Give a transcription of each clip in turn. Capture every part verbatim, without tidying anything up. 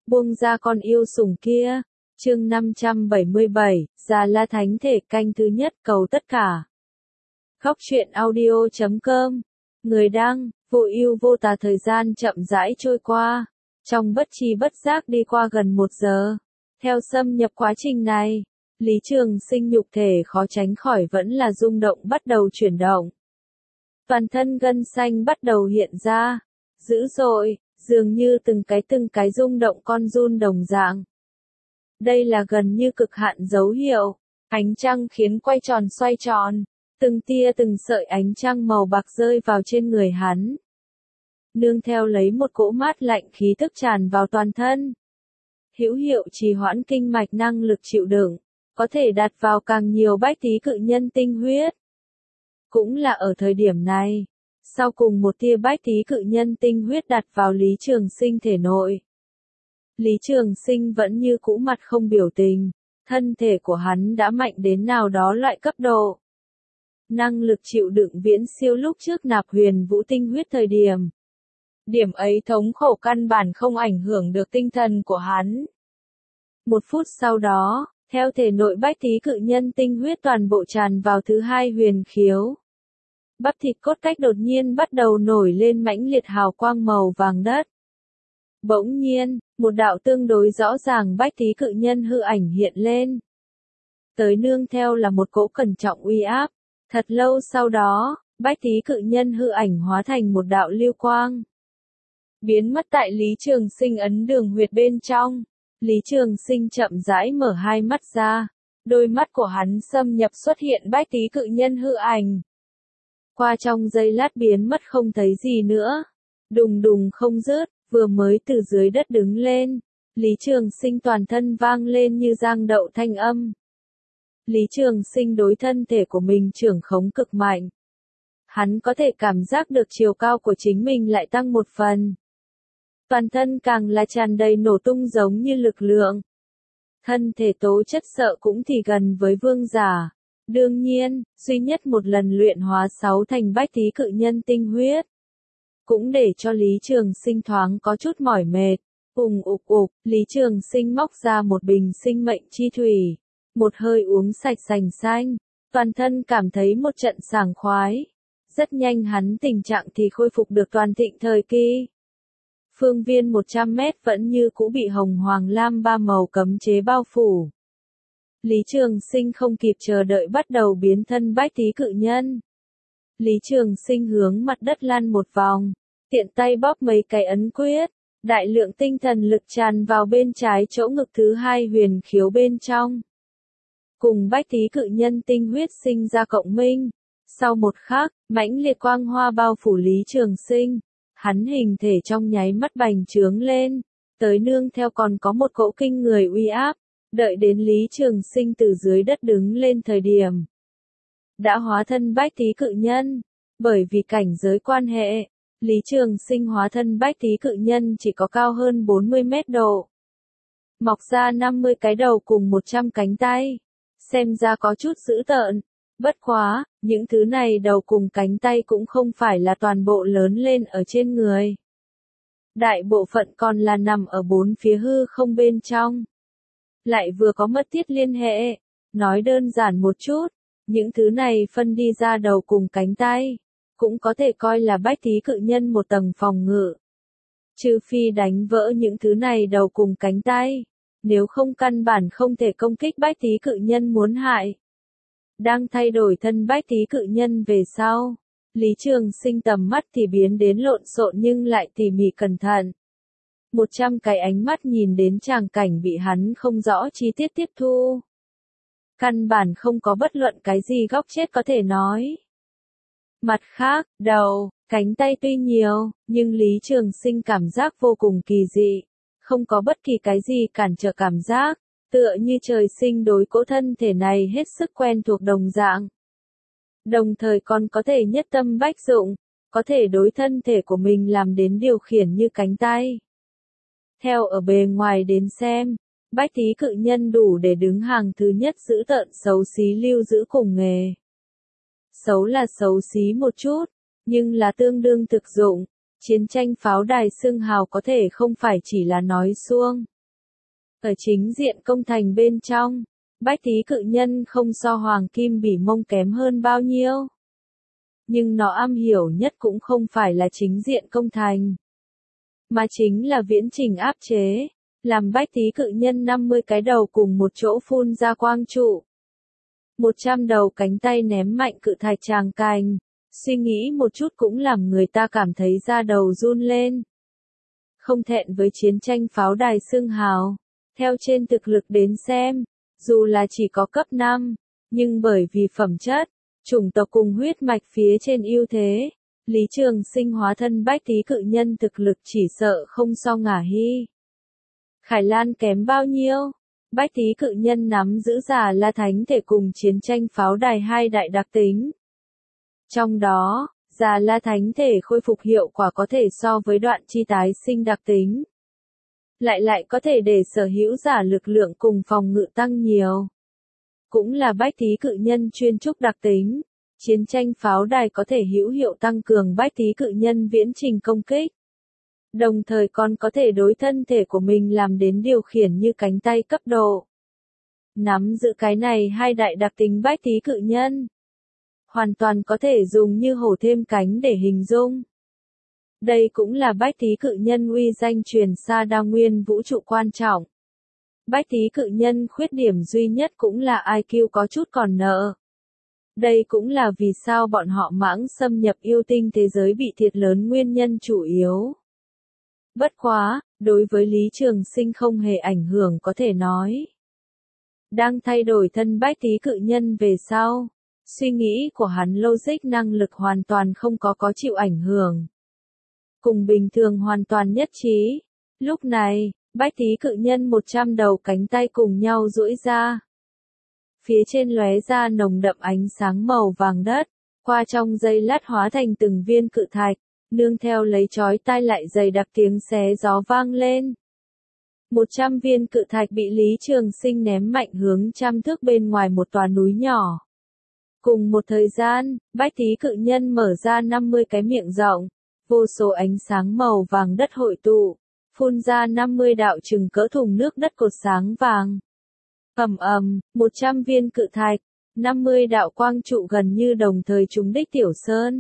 buông ra con yêu sủng kia. Chương năm trăm bảy mươi bảy, Già La Thánh Thể canh thứ nhất, cầu tất cả. Góc truyện audio chấm com. Người đăng, vô ưu vô tà. Thời gian chậm rãi trôi qua, trong bất tri bất giác đi qua gần một giờ. Theo xâm nhập quá trình này, Lý Trường Sinh nhục thể khó tránh khỏi vẫn là rung động bắt đầu chuyển động. Toàn thân gân xanh bắt đầu hiện ra, dữ dội, dường như từng cái từng cái rung động con giun đồng dạng. Đây là gần như cực hạn dấu hiệu. Ánh trăng khiến quay tròn xoay tròn, từng tia từng sợi ánh trăng màu bạc rơi vào trên người hắn. Nương theo lấy một cỗ mát lạnh khí tức tràn vào toàn thân. Hữu hiệu trì hoãn kinh mạch năng lực chịu đựng, có thể đặt vào càng nhiều bách tí cự nhân tinh huyết. Cũng là ở thời điểm này, sau cùng một tia bách tí cự nhân tinh huyết đặt vào Lý Trường Sinh thể nội. Lý Trường Sinh vẫn như cũ mặt không biểu tình, thân thể của hắn đã mạnh đến nào đó loại cấp độ. Năng lực chịu đựng viễn siêu lúc trước nạp huyền vũ tinh huyết thời điểm. Điểm ấy thống khổ căn bản không ảnh hưởng được tinh thần của hắn. Một phút sau đó, theo thể nội bách tí cự nhân tinh huyết toàn bộ tràn vào thứ hai huyền khiếu. Bắp thịt cốt cách đột nhiên bắt đầu nổi lên mãnh liệt hào quang màu vàng đất. Bỗng nhiên, một đạo tương đối rõ ràng bách tí cự nhân hư ảnh hiện lên. Tới nương theo là một cỗ cẩn trọng uy áp. Thật lâu sau đó, bách tí cự nhân hư ảnh hóa thành một đạo lưu quang. Biến mất tại Lý Trường Sinh ấn đường huyệt bên trong. Lý Trường Sinh chậm rãi mở hai mắt ra. Đôi mắt của hắn xâm nhập xuất hiện bách tí cự nhân hư ảnh. Qua trong giây lát biến mất không thấy gì nữa. Đùng đùng không dứt, vừa mới từ dưới đất đứng lên. Lý Trường Sinh toàn thân vang lên như giang đậu thanh âm. Lý Trường Sinh đối thân thể của mình trưởng khống cực mạnh. Hắn có thể cảm giác được chiều cao của chính mình lại tăng một phần. Toàn thân càng là tràn đầy nổ tung giống như lực lượng. Thân thể tố chất sợ cũng thì gần với vương giả. Đương nhiên, duy nhất một lần luyện hóa sáu thành bách tí cự nhân tinh huyết. Cũng để cho Lý Trường Sinh thoáng có chút mỏi mệt. Ùng ục ục, Lý Trường Sinh móc ra một bình sinh mệnh chi thủy. Một hơi uống sạch sành xanh. Toàn thân cảm thấy một trận sảng khoái. Rất nhanh hắn tình trạng thì khôi phục được toàn thịnh thời kỳ. Phương viên một trăm mét vẫn như cũ bị hồng hoàng lam ba màu cấm chế bao phủ. Lý Trường Sinh không kịp chờ đợi bắt đầu biến thân bách tí cự nhân. Lý Trường Sinh hướng mặt đất lăn một vòng, tiện tay bóp mấy cái ấn quyết, đại lượng tinh thần lực tràn vào bên trái chỗ ngực thứ hai huyền khiếu bên trong. Cùng bách tí cự nhân tinh huyết sinh ra cộng minh. Sau một khắc, mãnh liệt quang hoa bao phủ Lý Trường Sinh. Hắn hình thể trong nháy mắt bành trướng lên, tới nương theo còn có một cỗ kinh người uy áp, đợi đến Lý Trường Sinh từ dưới đất đứng lên thời điểm. Đã hóa thân bách tí cự nhân, bởi vì cảnh giới quan hệ, Lý Trường Sinh hóa thân bách tí cự nhân chỉ có cao hơn bốn mươi mét độ. Mọc ra năm mươi cái đầu cùng một trăm cánh tay, xem ra có chút dữ tợn. Bất quá, những thứ này đầu cùng cánh tay cũng không phải là toàn bộ lớn lên ở trên người. Đại bộ phận còn là nằm ở bốn phía hư không bên trong. Lại vừa có mất tiết liên hệ. Nói đơn giản một chút, những thứ này phân đi ra đầu cùng cánh tay. Cũng có thể coi là bách tí cự nhân một tầng phòng ngự. Trừ phi đánh vỡ những thứ này đầu cùng cánh tay. Nếu không căn bản không thể công kích bách tí cự nhân muốn hại. Đang thay đổi thân bách tí cự nhân về sau, Lý Trường Sinh tầm mắt thì biến đến lộn xộn nhưng lại tỉ mỉ cẩn thận. Một trăm cái ánh mắt nhìn đến tràng cảnh bị hắn không rõ chi tiết tiếp thu. Căn bản không có bất luận cái gì góc chết có thể nói. Mặt khác, đầu, cánh tay tuy nhiều, nhưng Lý Trường Sinh cảm giác vô cùng kỳ dị. Không có bất kỳ cái gì cản trở cảm giác. Tựa như trời sinh đối cỗ thân thể này hết sức quen thuộc đồng dạng. Đồng thời còn có thể nhất tâm bách dụng, có thể đối thân thể của mình làm đến điều khiển như cánh tay. Theo ở bề ngoài đến xem, bách tí cự nhân đủ để đứng hàng thứ nhất giữ tợn xấu xí lưu giữ cùng nghề. Xấu là xấu xí một chút, nhưng là tương đương thực dụng. Chiến tranh pháo đài xương hào có thể không phải chỉ là nói suông. Ở chính diện công thành bên trong, Bách Tý Cự Nhân không so Hoàng Kim Bỉ Mông kém hơn bao nhiêu. Nhưng nó am hiểu nhất cũng không phải là chính diện công thành, mà chính là viễn trình áp chế, làm Bách Tý Cự Nhân năm mươi cái đầu cùng một chỗ phun ra quang trụ. một trăm đầu cánh tay ném mạnh cự thạch tràng cành, suy nghĩ một chút cũng làm người ta cảm thấy da đầu run lên. Không thẹn với chiến tranh pháo đài xương hào, theo trên thực lực đến xem, dù là chỉ có cấp năm, nhưng bởi vì phẩm chất, chủng tộc cùng huyết mạch phía trên ưu thế, Lý Trường Sinh hóa thân Bách Tý Cự Nhân thực lực chỉ sợ không so Ngả Hy. Khải Lan kém bao nhiêu? Bách Tý Cự Nhân nắm giữ Già La Thánh Thể cùng chiến tranh pháo đài hai đại đặc tính. Trong đó, Già La Thánh Thể khôi phục hiệu quả có thể so với đoạn chi tái sinh đặc tính. Lại lại có thể để sở hữu giả lực lượng cùng phòng ngự tăng nhiều. Cũng là Bách Tý Cự Nhân chuyên trúc đặc tính. Chiến tranh pháo đài có thể hữu hiệu tăng cường Bách Tý Cự Nhân viễn trình công kích. Đồng thời còn có thể đối thân thể của mình làm đến điều khiển như cánh tay cấp độ. Nắm giữ cái này hai đại đặc tính Bách Tý Cự Nhân, hoàn toàn có thể dùng như hổ thêm cánh để hình dung. Đây cũng là Bách Tý Cự Nhân uy danh truyền xa đa nguyên vũ trụ quan trọng. Bách Tý Cự Nhân khuyết điểm duy nhất cũng là i kiu có chút còn nợ. Đây cũng là vì sao bọn họ mãng xâm nhập yêu tinh thế giới bị thiệt lớn nguyên nhân chủ yếu. Bất quá, đối với Lý Trường Sinh không hề ảnh hưởng có thể nói. Đang thay đổi thân Bách Tý Cự Nhân về sau, suy nghĩ của hắn logic năng lực hoàn toàn không có có chịu ảnh hưởng. Cùng bình thường hoàn toàn nhất trí. Lúc này, Bách Tý Cự Nhân một trăm đầu cánh tay cùng nhau duỗi ra. Phía trên lóe ra nồng đậm ánh sáng màu vàng đất, qua trong giây lát hóa thành từng viên cự thạch, nương theo lấy chói tai lại dày đặc tiếng xé gió vang lên. Một trăm viên cự thạch bị Lý Trường Sinh ném mạnh hướng trăm thước bên ngoài một tòa núi nhỏ. Cùng một thời gian, Bách Tý Cự Nhân mở ra năm mươi cái miệng rộng, vô số ánh sáng màu vàng đất hội tụ, phun ra năm mươi đạo chừng cỡ thùng nước đất cột sáng vàng. Ầm ầm, một trăm viên cự thạch, năm mươi đạo quang trụ gần như đồng thời trúng đích Tiểu Sơn.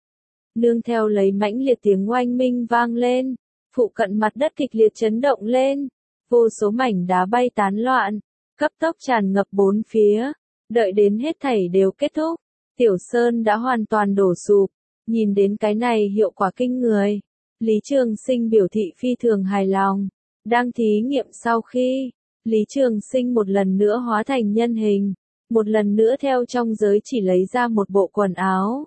Nương theo lấy mãnh liệt tiếng oanh minh vang lên, phụ cận mặt đất kịch liệt chấn động lên, vô số mảnh đá bay tán loạn, cấp tốc tràn ngập bốn phía, đợi đến hết thảy đều kết thúc, Tiểu Sơn đã hoàn toàn đổ sụp. Nhìn đến cái này hiệu quả kinh người, Lý Trường Sinh biểu thị phi thường hài lòng. Đang thí nghiệm sau khi, Lý Trường Sinh một lần nữa hóa thành nhân hình, một lần nữa theo trong giới chỉ lấy ra một bộ quần áo.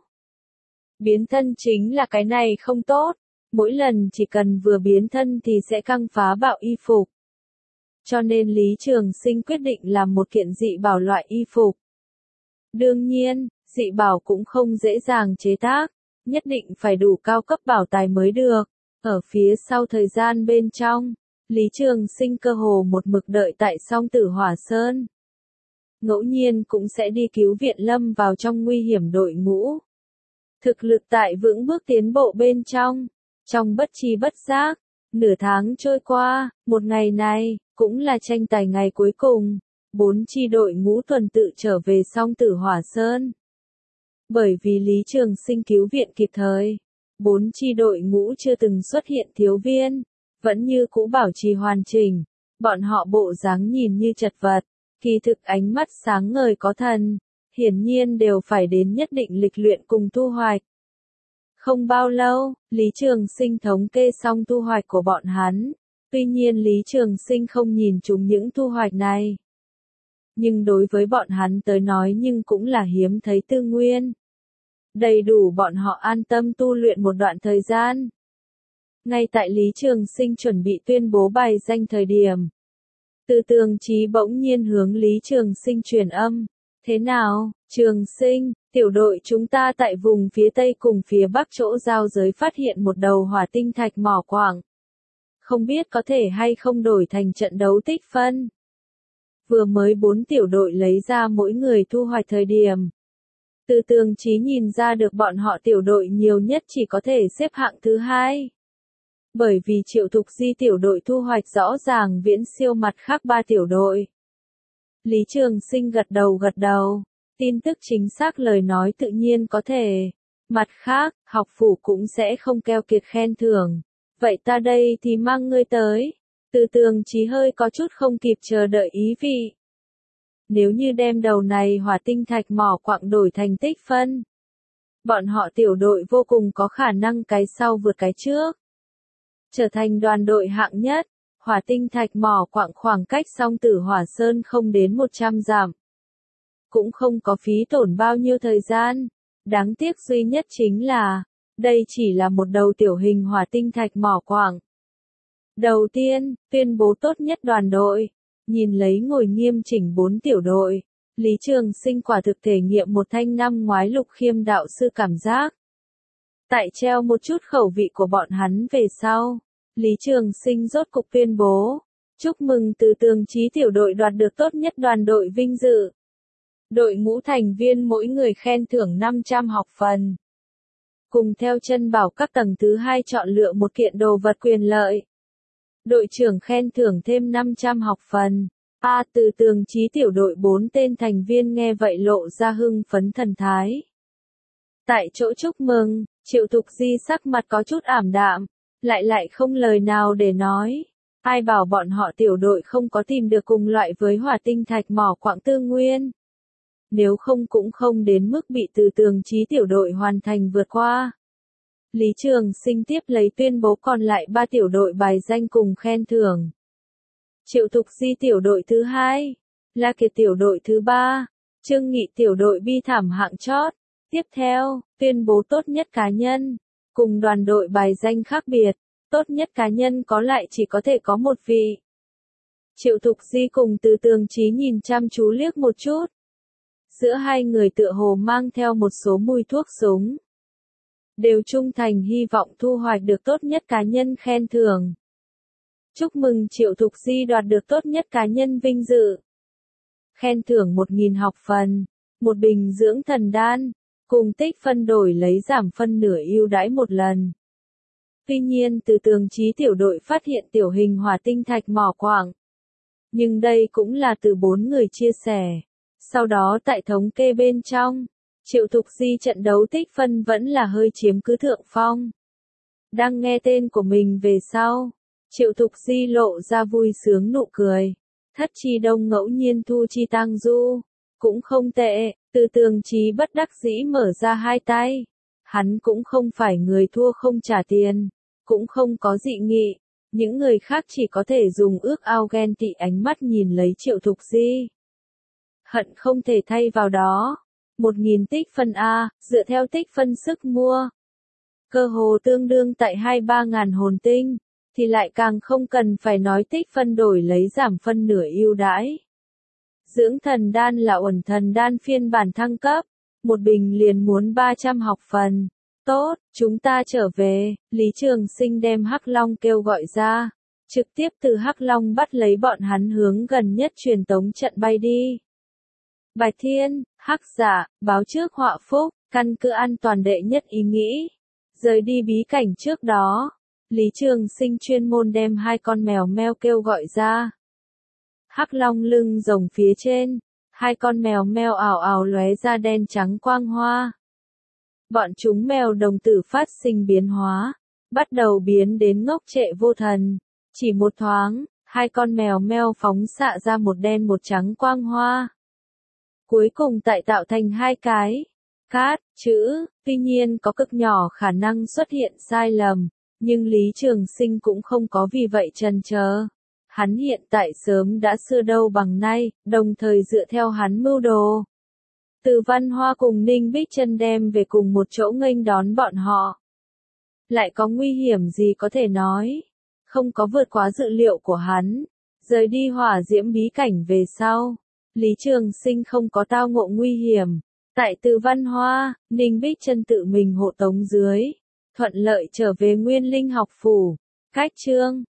Biến thân chính là cái này không tốt, mỗi lần chỉ cần vừa biến thân thì sẽ căng phá bạo y phục. Cho nên Lý Trường Sinh quyết định làm một kiện dị bảo loại y phục. Đương nhiên, dị bảo cũng không dễ dàng chế tác, nhất định phải đủ cao cấp bảo tài mới được. Ở phía sau thời gian bên trong, Lý Trường Sinh cơ hồ một mực đợi tại Song Tử Hỏa Sơn. Ngẫu nhiên cũng sẽ đi cứu viện lâm vào trong nguy hiểm đội ngũ. Thực lực tại vững bước tiến bộ bên trong, trong bất chi bất giác, nửa tháng trôi qua, một ngày này, cũng là tranh tài ngày cuối cùng, bốn chi đội ngũ tuần tự trở về Song Tử Hỏa Sơn. Bởi vì Lý Trường Sinh cứu viện kịp thời, bốn chi đội ngũ chưa từng xuất hiện thiếu viên, vẫn như cũ bảo trì hoàn chỉnh, bọn họ bộ dáng nhìn như chật vật, kỳ thực ánh mắt sáng ngời có thần, hiển nhiên đều phải đến nhất định lịch luyện cùng thu hoạch. Không bao lâu, Lý Trường Sinh thống kê xong thu hoạch của bọn hắn, tuy nhiên Lý Trường Sinh không nhìn chúng những thu hoạch này. Nhưng đối với bọn hắn tới nói nhưng cũng là hiếm thấy tư nguyên. Đầy đủ bọn họ an tâm tu luyện một đoạn thời gian. Ngay tại Lý Trường Sinh chuẩn bị tuyên bố bài danh thời điểm, Từ Tường Chí bỗng nhiên hướng Lý Trường Sinh truyền âm. Thế nào, Trường Sinh, tiểu đội chúng ta tại vùng phía Tây cùng phía Bắc chỗ giao giới phát hiện một đầu hỏa tinh thạch mỏ quặng. Không biết có thể hay không đổi thành trận đấu tích phân. Vừa mới bốn tiểu đội lấy ra mỗi người thu hoạch thời điểm. Từ Tường Chí nhìn ra được bọn họ tiểu đội nhiều nhất chỉ có thể xếp hạng thứ hai. Bởi vì Triệu Thục Di tiểu đội thu hoạch rõ ràng viễn siêu mặt khác ba tiểu đội. Lý Trường Sinh gật đầu gật đầu, tin tức chính xác lời nói tự nhiên có thể. Mặt khác, học phủ cũng sẽ không keo kiệt khen thưởng. Vậy ta đây thì mang ngươi tới. Từ Tường Chí hơi có chút không kịp chờ đợi ý vị. Nếu như đem đầu này hỏa tinh thạch mỏ quặng đổi thành tích phân, bọn họ tiểu đội vô cùng có khả năng cái sau vượt cái trước. Trở thành đoàn đội hạng nhất, hỏa tinh thạch mỏ quặng khoảng cách song tử hỏa sơn không đến một trăm dặm. Cũng không có phí tổn bao nhiêu thời gian. Đáng tiếc duy nhất chính là, đây chỉ là một đầu tiểu hình hỏa tinh thạch mỏ quặng. Đầu tiên, tuyên bố tốt nhất đoàn đội. Nhìn lấy ngồi nghiêm chỉnh bốn tiểu đội, Lý Trường Sinh quả thực thể nghiệm một thanh năm ngoái Lục Khiêm đạo sư cảm giác. Tại treo một chút khẩu vị của bọn hắn về sau, Lý Trường Sinh rốt cục tuyên bố, chúc mừng Từ Tường Chí tiểu đội đoạt được tốt nhất đoàn đội vinh dự. Đội ngũ thành viên mỗi người khen thưởng năm trăm học phần. Cùng theo chân bảo các tầng thứ hai chọn lựa một kiện đồ vật quyền lợi. Đội trưởng khen thưởng thêm năm trăm học phần. A Từ Tường Chí tiểu đội bốn tên thành viên nghe vậy lộ ra hưng phấn thần thái. Tại chỗ chúc mừng, Triệu Thục Di sắc mặt có chút ảm đạm, lại lại không lời nào để nói. Ai bảo bọn họ tiểu đội không có tìm được cùng loại với hỏa tinh thạch mỏ quặng tư nguyên. Nếu không cũng không đến mức bị Từ Tường Chí tiểu đội hoàn thành vượt qua. Lý Trường Sinh tiếp lấy tuyên bố còn lại ba tiểu đội bài danh cùng khen thưởng. Triệu Thục Di tiểu đội thứ hai, La Kiệt tiểu đội thứ ba, Trương Nghị tiểu đội bi thảm hạng chót. Tiếp theo, tuyên bố tốt nhất cá nhân, cùng đoàn đội bài danh khác biệt, tốt nhất cá nhân có lại chỉ có thể có một vị. Triệu Thục Di cùng Từ Tường Chí nhìn chăm chú liếc một chút. Giữa hai người tựa hồ mang theo một số mùi thuốc súng. Đều trung thành hy vọng thu hoạch được tốt nhất cá nhân khen thưởng. Chúc mừng Triệu Thục Di đoạt được tốt nhất cá nhân vinh dự. Khen thưởng một nghìn học phần, một bình dưỡng thần đan, cùng tích phân đổi lấy giảm phân nửa ưu đãi một lần. Tuy nhiên Từ Tường Chí tiểu đội phát hiện tiểu hình hỏa tinh thạch mỏ quặng. Nhưng đây cũng là từ bốn người chia sẻ. Sau đó tại thống kê bên trong, Triệu Thục Di trận đấu tích phân vẫn là hơi chiếm cứ thượng phong. Đang nghe tên của mình về sau, Triệu Thục Di lộ ra vui sướng nụ cười. Thất chi đông ngẫu nhiên thu chi tăng du. Cũng không tệ, Từ Tường Chí bất đắc dĩ mở ra hai tay. Hắn cũng không phải người thua không trả tiền, cũng không có dị nghị. Những người khác chỉ có thể dùng ước ao ghen tị ánh mắt nhìn lấy Triệu Thục Di. Hận không thể thay vào đó. Một nghìn tích phân A, dựa theo tích phân sức mua. Cơ hồ tương đương tại hai ba ngàn hồn tinh, thì lại càng không cần phải nói tích phân đổi lấy giảm phân nửa ưu đãi. Dưỡng thần đan là uẩn thần đan phiên bản thăng cấp, một bình liền muốn ba trăm học phần. Tốt, chúng ta trở về, Lý Trường Sinh đem Hắc Long kêu gọi ra, trực tiếp từ Hắc Long bắt lấy bọn hắn hướng gần nhất truyền tống trận bay đi. Bạch Thiên, Hắc Giả, báo trước họa phúc, căn cứ an toàn đệ nhất ý nghĩ. Rời đi bí cảnh trước đó, Lý Trường Sinh chuyên môn đem hai con mèo meo kêu gọi ra. Hắc Long lưng rồng phía trên, hai con mèo meo ảo ảo lóe ra đen trắng quang hoa. Bọn chúng mèo đồng tử phát sinh biến hóa, bắt đầu biến đến ngốc trệ vô thần. Chỉ một thoáng, hai con mèo meo phóng xạ ra một đen một trắng quang hoa. Cuối cùng tại tạo thành hai cái cát chữ, tuy nhiên có cực nhỏ khả năng xuất hiện sai lầm, nhưng Lý Trường Sinh cũng không có vì vậy chần chờ. Hắn hiện tại sớm đã xưa đâu bằng nay, đồng thời dựa theo hắn mưu đồ. Từ Văn Hoa cùng Ninh Bích Chân đem về cùng một chỗ nghênh đón bọn họ. Lại có nguy hiểm gì có thể nói, không có vượt quá dự liệu của hắn. Rời đi hỏa diễm bí cảnh về sau, Lý Trường Sinh không có tao ngộ nguy hiểm. Tại Từ Văn Hoa, Ninh Bích Chân tự mình hộ tống dưới, thuận lợi trở về Nguyên Linh học phủ. Cách chương